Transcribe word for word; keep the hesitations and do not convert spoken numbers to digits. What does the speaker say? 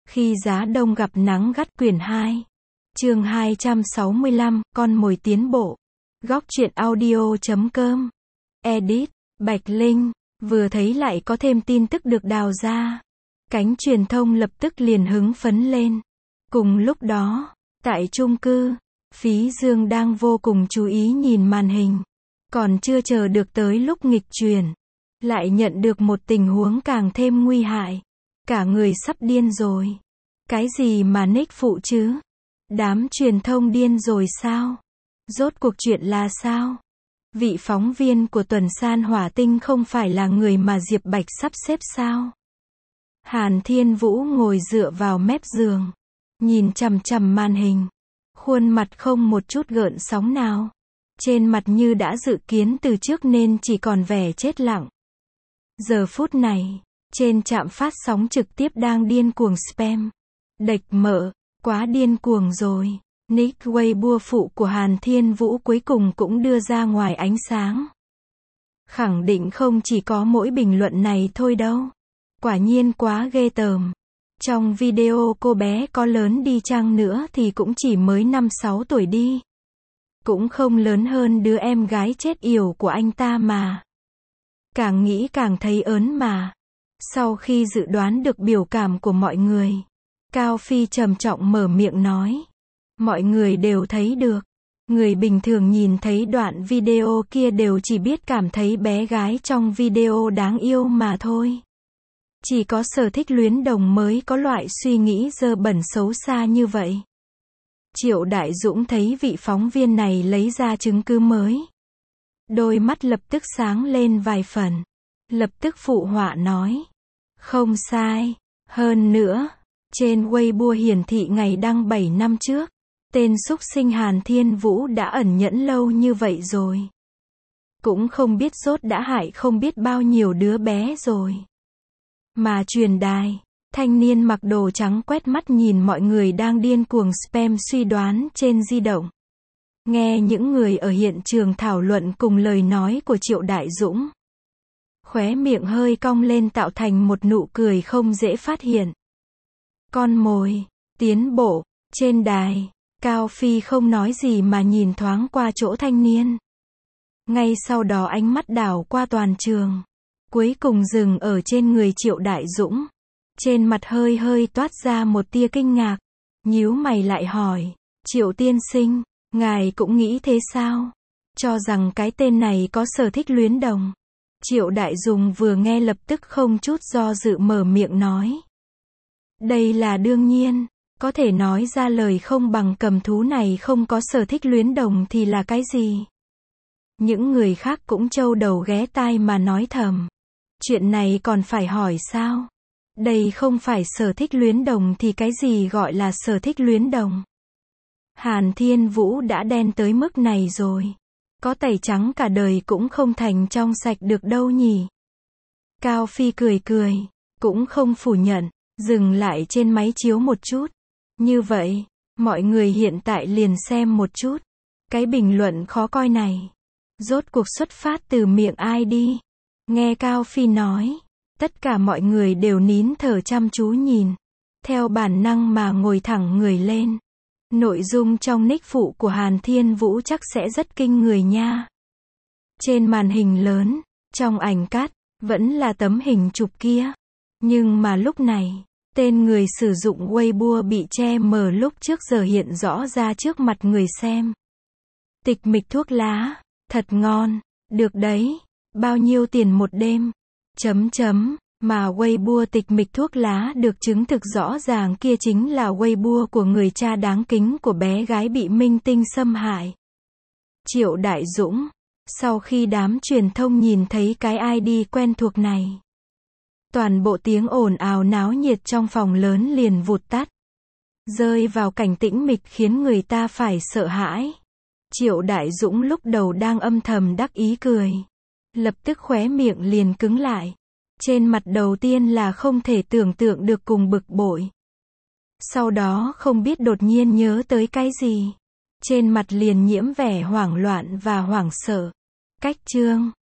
Khi giá đông gặp nắng gắt quyển hai. Chương hai trăm sáu mươi lăm, con mồi tiến bộ. Góc truyện audio chấm com. Edit, Bạch Linh, vừa thấy lại có thêm tin tức được đào ra. Cánh truyền thông lập tức liền hứng phấn lên. Cùng lúc đó, tại chung cư, Phí Dương đang vô cùng chú ý nhìn màn hình. Còn chưa chờ được tới lúc nghịch chuyển, lại nhận được một tình huống càng thêm nguy hại. Cả người sắp điên rồi. Cái gì mà nick phụ chứ? Đám truyền thông điên rồi sao? Rốt cuộc chuyện là sao? Vị phóng viên của tuần san hỏa tinh không phải là người mà Diệp Bạch sắp xếp sao? Hàn Thiên Vũ ngồi dựa vào mép giường, nhìn chằm chằm màn hình, khuôn mặt không một chút gợn sóng nào. Trên mặt như đã dự kiến từ trước nên chỉ còn vẻ chết lặng. Giờ phút này, trên trạm phát sóng trực tiếp đang điên cuồng spam. Đệch mợ, quá điên cuồng rồi. Nick Weibo phụ của Hàn Thiên Vũ cuối cùng cũng đưa ra ngoài ánh sáng. Khẳng định không chỉ có mỗi bình luận này thôi đâu. Quả nhiên quá ghê tởm. Trong video cô bé có lớn đi chăng nữa thì cũng chỉ mới năm sáu tuổi đi. Cũng không lớn hơn đứa em gái chết yểu của anh ta mà. Càng nghĩ càng thấy ớn mà. Sau khi dự đoán được biểu cảm của mọi người, Cao Phi trầm trọng mở miệng nói. Mọi người đều thấy được. Người bình thường nhìn thấy đoạn video kia đều chỉ biết cảm thấy bé gái trong video đáng yêu mà thôi. Chỉ có sở thích luyến đồng mới có loại suy nghĩ dơ bẩn xấu xa như vậy. Triệu Đại Dũng thấy vị phóng viên này lấy ra chứng cứ mới. Đôi mắt lập tức sáng lên vài phần. Lập tức phụ họa nói. Không sai. Hơn nữa, trên Weibo hiển thị ngày đăng bảy năm trước, tên xúc sinh Hàn Thiên Vũ đã ẩn nhẫn lâu như vậy rồi. Cũng không biết rốt đã hại không biết bao nhiêu đứa bé rồi. Mà truyền đài, thanh niên mặc đồ trắng quét mắt nhìn mọi người đang điên cuồng spam suy đoán trên di động. Nghe những người ở hiện trường thảo luận cùng lời nói của Triệu Đại Dũng. Khóe miệng hơi cong lên tạo thành một nụ cười không dễ phát hiện. Con mồi, tiến bộ, trên đài, Cao Phi không nói gì mà nhìn thoáng qua chỗ thanh niên. Ngay sau đó ánh mắt đảo qua toàn trường. Cuối cùng dừng ở trên người Triệu Đại Dũng. Trên mặt hơi hơi toát ra một tia kinh ngạc. Nhíu mày lại hỏi. Triệu tiên sinh, ngài cũng nghĩ thế sao? Cho rằng cái tên này có sở thích luyến đồng. Triệu Đại Dũng vừa nghe lập tức không chút do dự mở miệng nói. Đây là đương nhiên. Có thể nói ra lời không bằng cầm thú này không có sở thích luyến đồng thì là cái gì? Những người khác cũng trâu đầu ghé tai mà nói thầm. Chuyện này còn phải hỏi sao? Đây không phải sở thích luyến đồng thì cái gì gọi là sở thích luyến đồng? Hàn Thiên Vũ đã đen tới mức này rồi. Có tẩy trắng cả đời cũng không thành trong sạch được đâu nhỉ? Cao Phi cười cười, cũng không phủ nhận, dừng lại trên máy chiếu một chút. Như vậy, mọi người hiện tại liền xem một chút. Cái bình luận khó coi này. Rốt cuộc xuất phát từ miệng ai đi? Nghe Cao Phi nói, tất cả mọi người đều nín thở chăm chú nhìn. Theo bản năng mà ngồi thẳng người lên. Nội dung trong nick phụ của Hàn Thiên Vũ chắc sẽ rất kinh người nha. Trên màn hình lớn, trong ảnh cắt, vẫn là tấm hình chụp kia. Nhưng mà lúc này, tên người sử dụng Weibo bị che mờ lúc trước giờ hiện rõ ra trước mặt người xem. Tịch mịch thuốc lá, thật ngon, được đấy, bao nhiêu tiền một đêm, chấm chấm, mà Weibo tịch mịch thuốc lá được chứng thực rõ ràng kia chính là Weibo của người cha đáng kính của bé gái bị minh tinh xâm hại. Triệu Đại Dũng, sau khi đám truyền thông nhìn thấy cái i đê quen thuộc này. Toàn bộ tiếng ồn ào náo nhiệt trong phòng lớn liền vụt tắt. Rơi vào cảnh tĩnh mịch khiến người ta phải sợ hãi. Triệu Đại Dũng lúc đầu đang âm thầm đắc ý cười. Lập tức khóe miệng liền cứng lại. Trên mặt đầu tiên là không thể tưởng tượng được cùng bực bội. Sau đó không biết đột nhiên nhớ tới cái gì. Trên mặt liền nhiễm vẻ hoảng loạn và hoảng sợ. Cách chương.